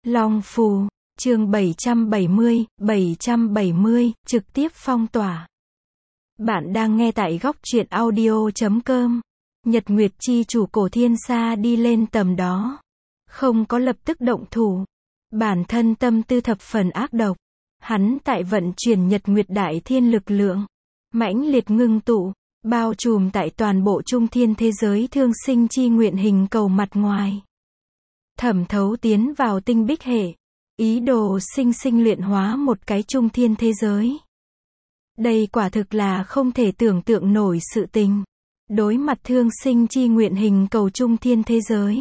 Long Phù, chương 770, trực tiếp phong tỏa. Bạn đang nghe tại góc truyện audio.com. Nhật Nguyệt chi chủ Cổ Thiên Sa đi lên tầm đó. Không có lập tức động thủ. Bản thân tâm tư thập phần ác độc. Hắn tại vận chuyển Nhật Nguyệt Đại Thiên lực lượng. Mãnh liệt ngưng tụ, bao trùm tại toàn bộ trung thiên thế giới thương sinh chi nguyện hình cầu mặt ngoài. Thẩm thấu tiến vào tinh bích hệ. Ý đồ sinh sinh luyện hóa một cái trung thiên thế giới. Đây quả thực là không thể tưởng tượng nổi sự tình. Đối mặt thương sinh chi nguyện hình cầu trung thiên thế giới.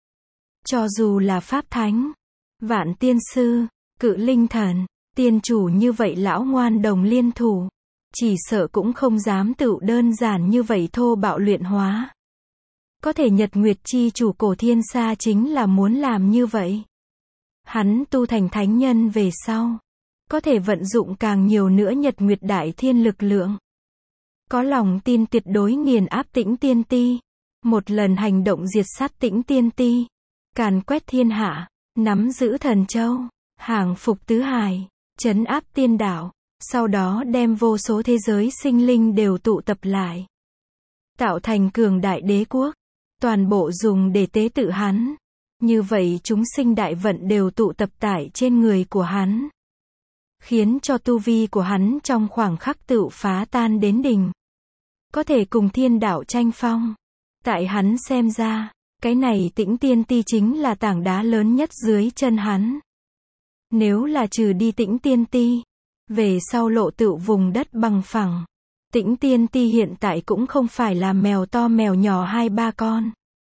Cho dù là Pháp Thánh, Vạn Tiên Sư, Cự Linh Thần, tiên chủ như vậy lão ngoan đồng liên thủ. Chỉ sợ cũng không dám tự đơn giản như vậy thô bạo luyện hóa. Có thể Nhật Nguyệt chi chủ Cổ Thiên Sa chính là muốn làm như vậy. Hắn tu thành thánh nhân về sau. Có thể vận dụng càng nhiều nữa Nhật Nguyệt Đại Thiên lực lượng. Có lòng tin tuyệt đối nghiền áp Tĩnh Tiên Ti. Một lần hành động diệt sát Tĩnh Tiên Ti. Càn quét thiên hạ, nắm giữ thần châu, hàng phục tứ hải, trấn áp tiên đảo. Sau đó đem vô số thế giới sinh linh đều tụ tập lại. Tạo thành cường đại đế quốc. Toàn bộ dùng để tế tự hắn. Như vậy chúng sinh đại vận đều tụ tập tại trên người của hắn. Khiến cho tu vi của hắn trong khoảng khắc tự phá tan đến đỉnh. Có thể cùng thiên đạo tranh phong. Tại hắn xem ra, cái này Tĩnh Tiên Ti chính là tảng đá lớn nhất dưới chân hắn. Nếu là trừ đi Tĩnh Tiên Ti, về sau lộ tự vùng đất bằng phẳng. Tĩnh Tiên Ti hiện tại cũng không phải là mèo to mèo nhỏ 2-3 con.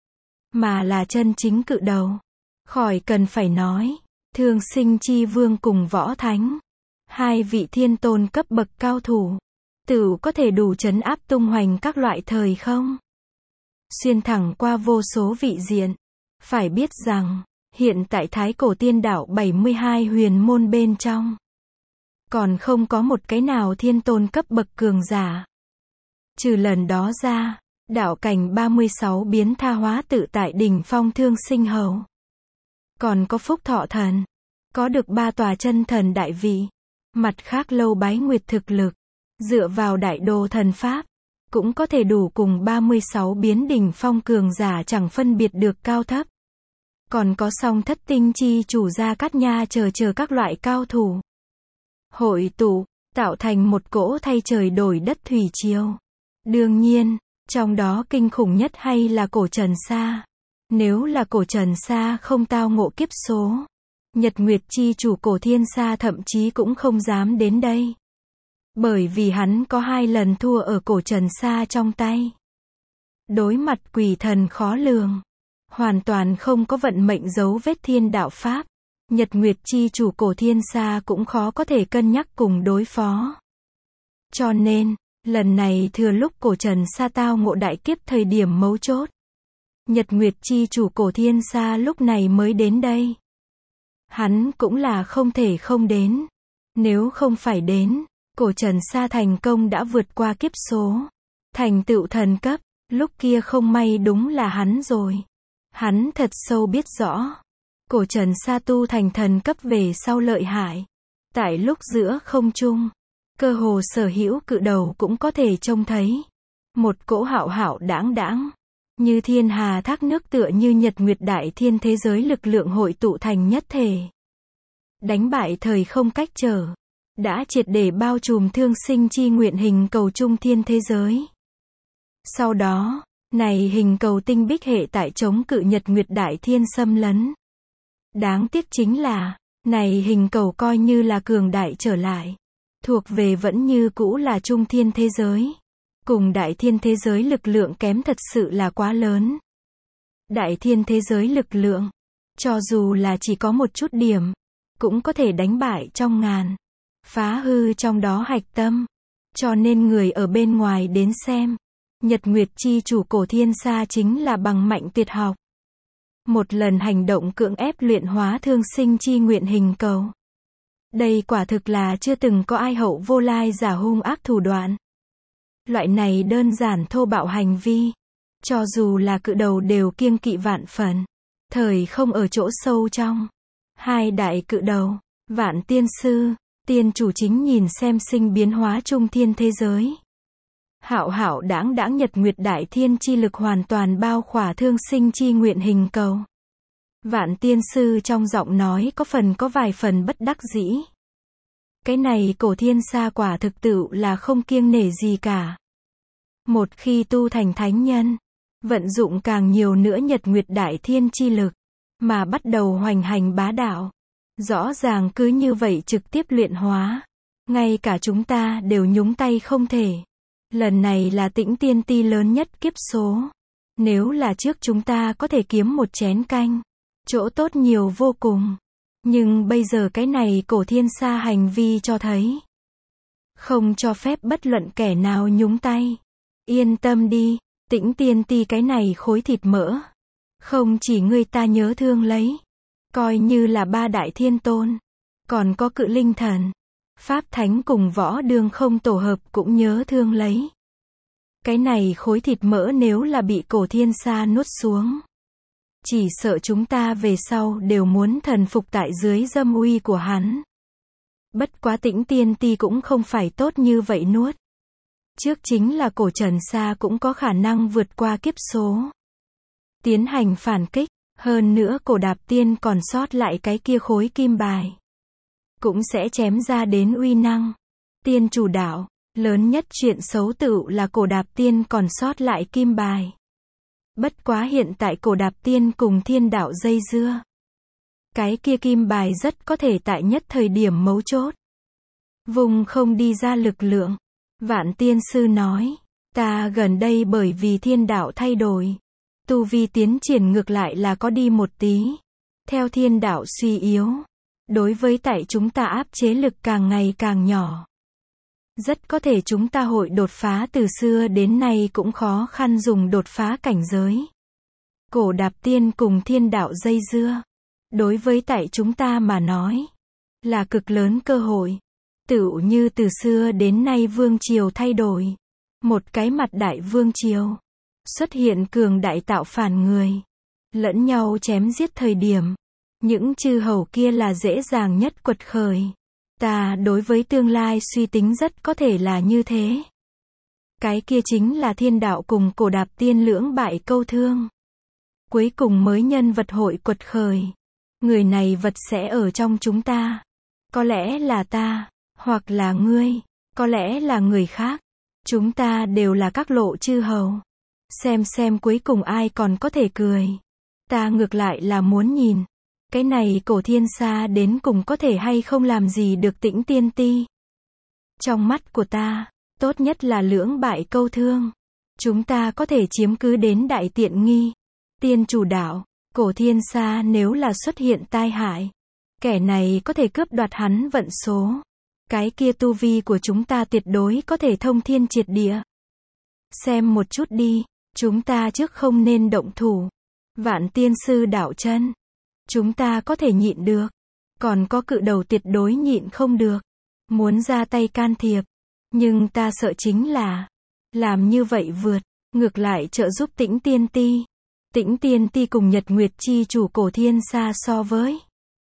Mà là chân chính cự đầu. Khỏi cần phải nói. Thương sinh chi vương cùng võ thánh. Hai vị thiên tôn cấp bậc cao thủ. Tự có thể đủ trấn áp tung hoành các loại thời không. Xuyên thẳng qua vô số vị diện. Phải biết rằng, hiện tại Thái Cổ Tiên Đảo 72 huyền môn bên trong. Còn không có một cái nào thiên tôn cấp bậc cường giả. Trừ lần đó ra, đạo cảnh 36 biến tha hóa tự tại đỉnh phong thương sinh hầu. Còn có Phúc Thọ Thần. Có được 3 tòa chân thần đại vị. Mặt khác Lâu Bái Nguyệt thực lực. Dựa vào đại đô thần pháp. Cũng có thể đủ cùng 36 biến đỉnh phong cường giả chẳng phân biệt được cao thấp. Còn có Song Thất Tinh chi chủ Gia Cát Nha chờ các loại cao thủ. Hội tụ, tạo thành một cỗ thay trời đổi đất thủy triều. Đương nhiên, trong đó kinh khủng nhất hay là Cổ Trần Sa. Nếu là Cổ Trần Sa không tao ngộ kiếp số, Nhật Nguyệt chi chủ Cổ Thiên Sa thậm chí cũng không dám đến đây. Bởi vì hắn có 2 lần thua ở Cổ Trần Sa trong tay. Đối mặt quỷ thần khó lường, hoàn toàn không có vận mệnh dấu vết thiên đạo pháp. Nhật Nguyệt chi chủ Cổ Thiên Sa cũng khó có thể cân nhắc cùng đối phó. Cho nên, lần này thừa lúc Cổ Trần Sa tao ngộ đại kiếp thời điểm mấu chốt. Nhật Nguyệt chi chủ Cổ Thiên Sa lúc này mới đến đây. Hắn cũng là không thể không đến. Nếu không phải đến, Cổ Trần Sa thành công đã vượt qua kiếp số. Thành tựu thần cấp, lúc kia không may đúng là hắn rồi. Hắn thật sâu biết rõ. Cổ Trần Sa tu thành thần cấp về sau lợi hại. Tại lúc giữa không trung, cơ hồ sở hữu cự đầu cũng có thể trông thấy. Một cỗ hạo hạo đãng đãng. Như thiên hà thác nước tựa như Nhật Nguyệt Đại Thiên thế giới lực lượng hội tụ thành nhất thể. Đánh bại thời không cách trở. Đã triệt để bao trùm thương sinh chi nguyện hình cầu trung thiên thế giới. Sau đó, này hình cầu tinh bích hệ tại chống cự Nhật Nguyệt Đại Thiên xâm lấn. Đáng tiếc chính là, này hình cầu coi như là cường đại trở lại. Thuộc về vẫn như cũ là trung thiên thế giới. Cùng đại thiên thế giới lực lượng kém thật sự là quá lớn. Đại thiên thế giới lực lượng, cho dù là chỉ có một chút điểm, cũng có thể đánh bại trong ngàn. Phá hư trong đó hạch tâm. Cho nên người ở bên ngoài đến xem. Nhật Nguyệt chi chủ Cổ Thiên Sa chính là bằng mạnh tuyệt học. Một lần hành động cưỡng ép luyện hóa thương sinh chi nguyện hình cầu. Đây quả thực là chưa từng có ai hậu vô lai giả hung ác thủ đoạn. Loại này đơn giản thô bạo hành vi. Cho dù là cự đầu đều kiêng kỵ vạn phần. Thời không ở chỗ sâu trong. Hai đại cự đầu, Vạn tiên sư, tiên chủ chính nhìn xem sinh biến hóa trung thiên thế giới. Hạo hạo đãng đãng nhật nguyệt đại thiên chi lực hoàn toàn bao khỏa thương sinh chi nguyện hình cầu. Vạn tiên sư trong giọng nói có vài phần bất đắc dĩ. Cái này cổ thiên sa quả thực tự là không kiêng nể gì cả. Một khi tu thành thánh nhân, vận dụng càng nhiều nữa nhật nguyệt đại thiên chi lực, mà bắt đầu hoành hành bá đạo. Rõ ràng cứ như vậy trực tiếp luyện hóa. Ngay cả chúng ta đều nhúng tay không thể. Lần này là Tĩnh Tiên Ti lớn nhất kiếp số. Nếu là trước chúng ta có thể kiếm một chén canh, chỗ tốt nhiều vô cùng. Nhưng bây giờ cái này cổ thiên sa hành vi cho thấy, không cho phép bất luận kẻ nào nhúng tay. Yên tâm đi, Tĩnh Tiên Ti cái này khối thịt mỡ. Không chỉ ngươi ta nhớ thương lấy. Coi như là ba đại thiên tôn. Còn có cự linh thần. Pháp thánh cùng võ đương không tổ hợp cũng nhớ thương lấy. Cái này khối thịt mỡ nếu là bị cổ thiên sa nuốt xuống, chỉ sợ chúng ta về sau đều muốn thần phục tại dưới dâm uy của hắn. Bất quá Tĩnh Tiên Ti cũng không phải tốt như vậy nuốt. Trước chính là cổ Trần Sa cũng có khả năng vượt qua kiếp số. Tiến hành phản kích, hơn nữa cổ Đạp Tiên còn sót lại cái kia khối kim bài. Cũng sẽ chém ra đến uy năng. Tiên chủ đạo, lớn nhất chuyện xấu tựu là cổ Đạp Tiên còn sót lại kim bài. Bất quá hiện tại cổ Đạp Tiên cùng thiên đạo dây dưa. Cái kia kim bài rất có thể tại nhất thời điểm mấu chốt. Vùng không đi ra lực lượng. Vạn tiên sư nói, ta gần đây bởi vì thiên đạo thay đổi. Tu vi tiến triển ngược lại là có đi một tí. Theo thiên đạo suy yếu. Đối với tại chúng ta áp chế lực càng ngày càng nhỏ. Rất có thể chúng ta hội đột phá từ xưa đến nay cũng khó khăn dùng đột phá cảnh giới. Cổ Đạp Tiên cùng thiên đạo dây dưa. Đối với tại chúng ta mà nói, là cực lớn cơ hội. Tựu như từ xưa đến nay vương triều thay đổi. Một cái mặt đại vương triều. Xuất hiện cường đại tạo phản người. Lẫn nhau chém giết thời điểm. Những chư hầu kia là dễ dàng nhất quật khởi. Ta đối với tương lai suy tính rất có thể là như thế. Cái kia chính là thiên đạo cùng cổ Đạp Tiên lưỡng bại câu thương. Cuối cùng mới nhân vật hội quật khởi. Người này vật sẽ ở trong chúng ta. Có lẽ là ta, hoặc là ngươi, có lẽ là người khác. Chúng ta đều là các lộ chư hầu. Xem cuối cùng ai còn có thể cười. Ta ngược lại là muốn nhìn. Cái này cổ thiên sa đến cùng có thể hay không làm gì được Tĩnh Tiên Ti. Trong mắt của ta, tốt nhất là lưỡng bại câu thương. Chúng ta có thể chiếm cứ đến đại tiện nghi. Tiên chủ đạo, cổ thiên sa nếu là xuất hiện tai hại. Kẻ này có thể cướp đoạt hắn vận số. Cái kia tu vi của chúng ta tuyệt đối có thể thông thiên triệt địa. Xem một chút đi, chúng ta trước không nên động thủ. Vạn tiên sư đạo chân. Chúng ta có thể nhịn được. Còn có cự đầu tuyệt đối nhịn không được. Muốn ra tay can thiệp. Nhưng ta sợ chính là làm như vậy vượt. Ngược lại trợ giúp Tĩnh Tiên Ti. Tĩnh Tiên Ti cùng Nhật Nguyệt chi chủ cổ thiên sa so với.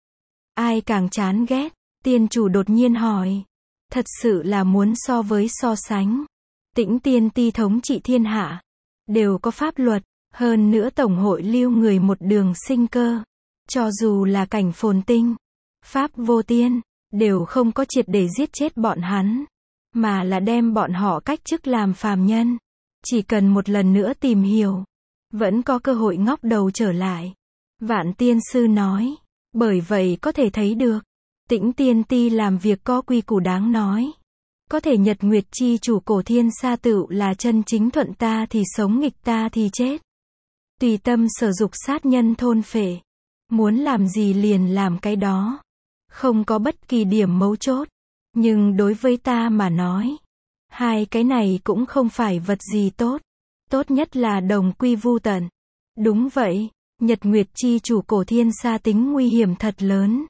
Ai càng chán ghét? Tiên chủ đột nhiên hỏi. Thật sự là muốn so với so sánh. Tĩnh Tiên Ti thống trị thiên hạ. Đều có pháp luật. Hơn nữa tổng hội lưu người một đường sinh cơ. Cho dù là cảnh phồn tinh, pháp vô tiên, đều không có triệt để giết chết bọn hắn, mà là đem bọn họ cách chức làm phàm nhân. Chỉ cần một lần nữa tìm hiểu, vẫn có cơ hội ngóc đầu trở lại. Vạn tiên sư nói, bởi vậy có thể thấy được, Tĩnh Tiên Ti làm việc có quy củ đáng nói. Có thể Nhật Nguyệt chi chủ cổ thiên sa tựu là chân chính thuận ta thì sống nghịch ta thì chết. Tùy tâm sở dục sát nhân thôn phệ. Muốn làm gì liền làm cái đó. Không có bất kỳ điểm mấu chốt. Nhưng đối với ta mà nói, hai cái này cũng không phải vật gì tốt. Tốt nhất là đồng quy vu tận. Đúng vậy, Nhật Nguyệt chi chủ cổ thiên sa tính nguy hiểm thật lớn.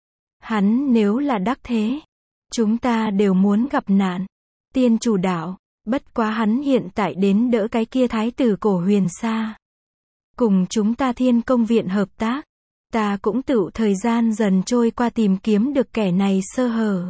Hắn nếu là đắc thế, chúng ta đều muốn gặp nạn. Tiên chủ đạo, bất quá hắn hiện tại đến đỡ cái kia thái tử cổ huyền sa. Cùng chúng ta Thiên Công viện hợp tác. ta cũng tựu thời gian dần trôi qua tìm kiếm được kẻ này sơ hở.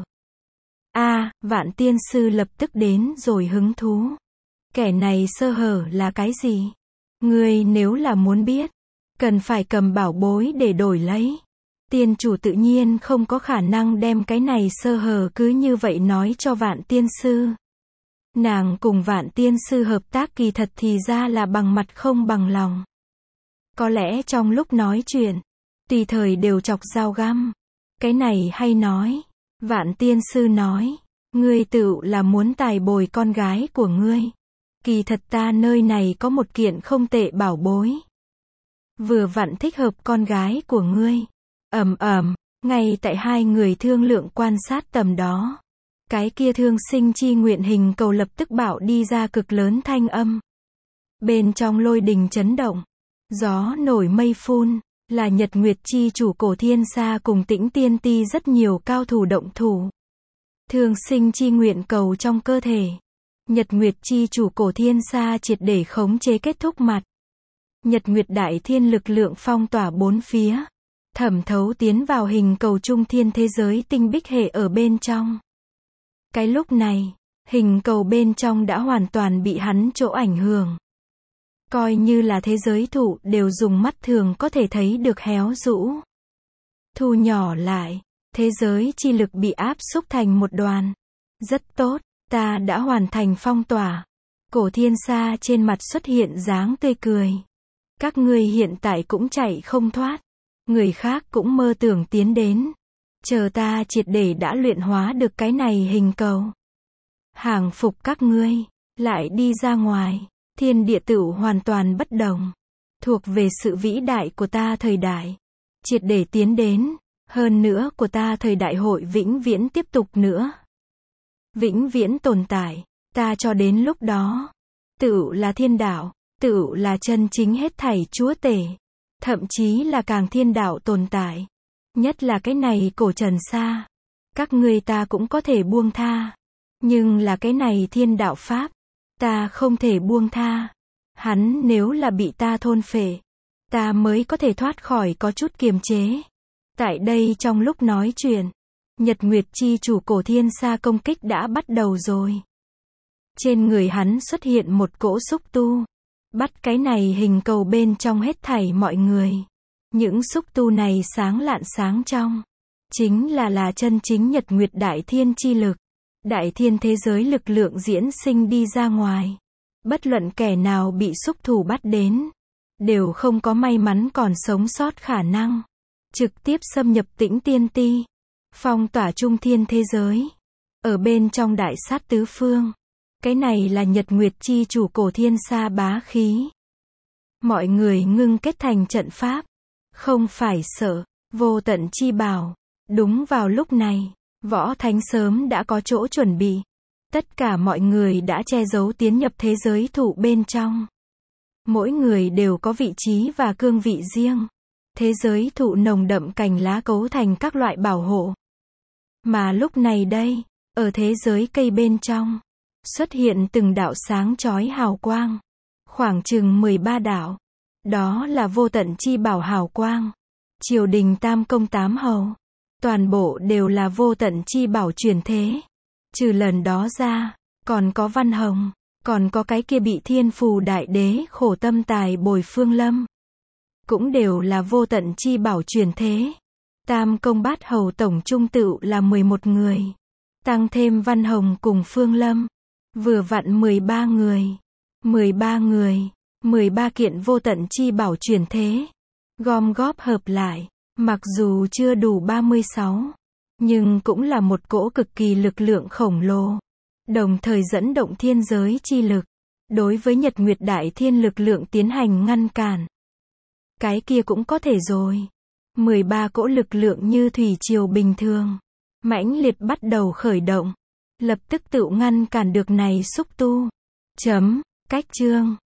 Vạn tiên sư lập tức đến rồi hứng thú. Kẻ này sơ hở là cái gì? Ngươi nếu là muốn biết, cần phải cầm bảo bối để đổi lấy. Tiên chủ tự nhiên không có khả năng đem cái này sơ hở cứ như vậy nói cho Vạn tiên sư. Nàng cùng Vạn tiên sư hợp tác kỳ thật thì ra là bằng mặt không bằng lòng. Có lẽ trong lúc nói chuyện, tùy thời đều chọc dao găm. Cái này hay nói. Vạn tiên sư nói, ngươi tựu là muốn tài bồi con gái của ngươi. Kỳ thật ta nơi này có một kiện không tệ bảo bối. Vừa vặn thích hợp con gái của ngươi. Ngay tại hai người thương lượng quan sát tầm đó. Cái kia thương sinh chi nguyện hình cầu lập tức bạo đi ra cực lớn thanh âm. Bên trong lôi đình chấn động. Gió nổi mây phun, là Nhật Nguyệt chi chủ Cổ Thiên Sa cùng Tĩnh Tiên Ti rất nhiều cao thủ động thủ. Thương sinh chi nguyện cầu trong cơ thể. Nhật Nguyệt chi chủ Cổ Thiên Sa triệt để khống chế kết thúc mặt. Nhật Nguyệt đại thiên lực lượng phong tỏa bốn phía. Thẩm thấu tiến vào hình cầu trung thiên thế giới tinh bích hệ ở bên trong. Cái lúc này, hình cầu bên trong đã hoàn toàn bị hắn chỗ ảnh hưởng. Coi như là thế giới thụ đều dùng mắt thường có thể thấy được héo rũ. Thu nhỏ lại, thế giới chi lực bị áp xúc thành một đoàn. Rất tốt, ta đã hoàn thành phong tỏa. Cổ Thiên Sa trên mặt xuất hiện dáng tươi cười. Các ngươi hiện tại cũng chạy không thoát. Người khác cũng mơ tưởng tiến đến. Chờ ta triệt để đã luyện hóa được cái này hình cầu. Hàng phục các ngươi, lại đi ra ngoài. Thiên địa tựu hoàn toàn bất đồng. Thuộc về sự vĩ đại của ta thời đại. Triệt để tiến đến. Hơn nữa của ta thời đại hội vĩnh viễn tiếp tục nữa. Vĩnh viễn tồn tại. Ta cho đến lúc đó. Tựu là thiên đạo. Tựu là chân chính hết thảy chúa tể. Thậm chí là càng thiên đạo tồn tại. Nhất là cái này cổ trần sa. Các ngươi ta cũng có thể buông tha. Nhưng là cái này thiên đạo pháp. Ta không thể buông tha. Hắn nếu là bị ta thôn phệ, ta mới có thể thoát khỏi có chút kiềm chế. Tại đây trong lúc nói chuyện, Nhật Nguyệt chi chủ Cổ Thiên Sa công kích đã bắt đầu rồi. Trên người hắn xuất hiện một cỗ xúc tu. Bắt cái này hình cầu bên trong hết thảy mọi người. Những xúc tu này sáng lạn sáng trong. Chính là chân chính Nhật Nguyệt đại thiên chi lực. Đại thiên thế giới lực lượng diễn sinh đi ra ngoài. Bất luận kẻ nào bị xúc thủ bắt đến, đều không có may mắn còn sống sót khả năng. Trực tiếp xâm nhập Tĩnh Tiên Ti. Phong tỏa trung thiên thế giới. Ở bên trong đại sát tứ phương. Cái này là Nhật Nguyệt chi chủ Cổ Thiên Sa bá khí. Mọi người ngưng kết thành trận pháp. Không phải sợ. Vô tận chi bảo. Đúng vào lúc này, Võ Thánh sớm đã có chỗ chuẩn bị. Tất cả mọi người đã che giấu tiến nhập thế giới thụ bên trong. Mỗi người đều có vị trí và cương vị riêng. Thế giới thụ nồng đậm cành lá cấu thành các loại bảo hộ. Mà lúc này đây, ở thế giới cây bên trong, xuất hiện từng đạo sáng chói hào quang. Khoảng chừng 13 đạo. Đó là vô tận chi bảo hào quang. Triều đình tam công tám hầu. Toàn bộ đều là vô tận chi bảo chuyển thế. Trừ lần đó ra, còn có Văn Hồng, còn có cái kia bị Thiên Phù Đại Đế khổ tâm tài bồi Phương Lâm. Cũng đều là vô tận chi bảo chuyển thế. Tam công bát hầu tổng trung tựu là 11 người. Tăng thêm Văn Hồng cùng Phương Lâm. Vừa vặn 13 người. 13 người. 13 kiện vô tận chi bảo chuyển thế. Gom góp hợp lại. Mặc dù chưa đủ 36. Nhưng cũng là một cỗ cực kỳ lực lượng khổng lồ. Đồng thời dẫn động thiên giới chi lực. Đối với Nhật Nguyệt Đại Thiên lực lượng tiến hành ngăn cản. Cái kia cũng có thể rồi. 13 cỗ lực lượng như thủy triều bình thường. Mãnh liệt bắt đầu khởi động. Lập tức tự ngăn cản được này xúc tu. Cách chương.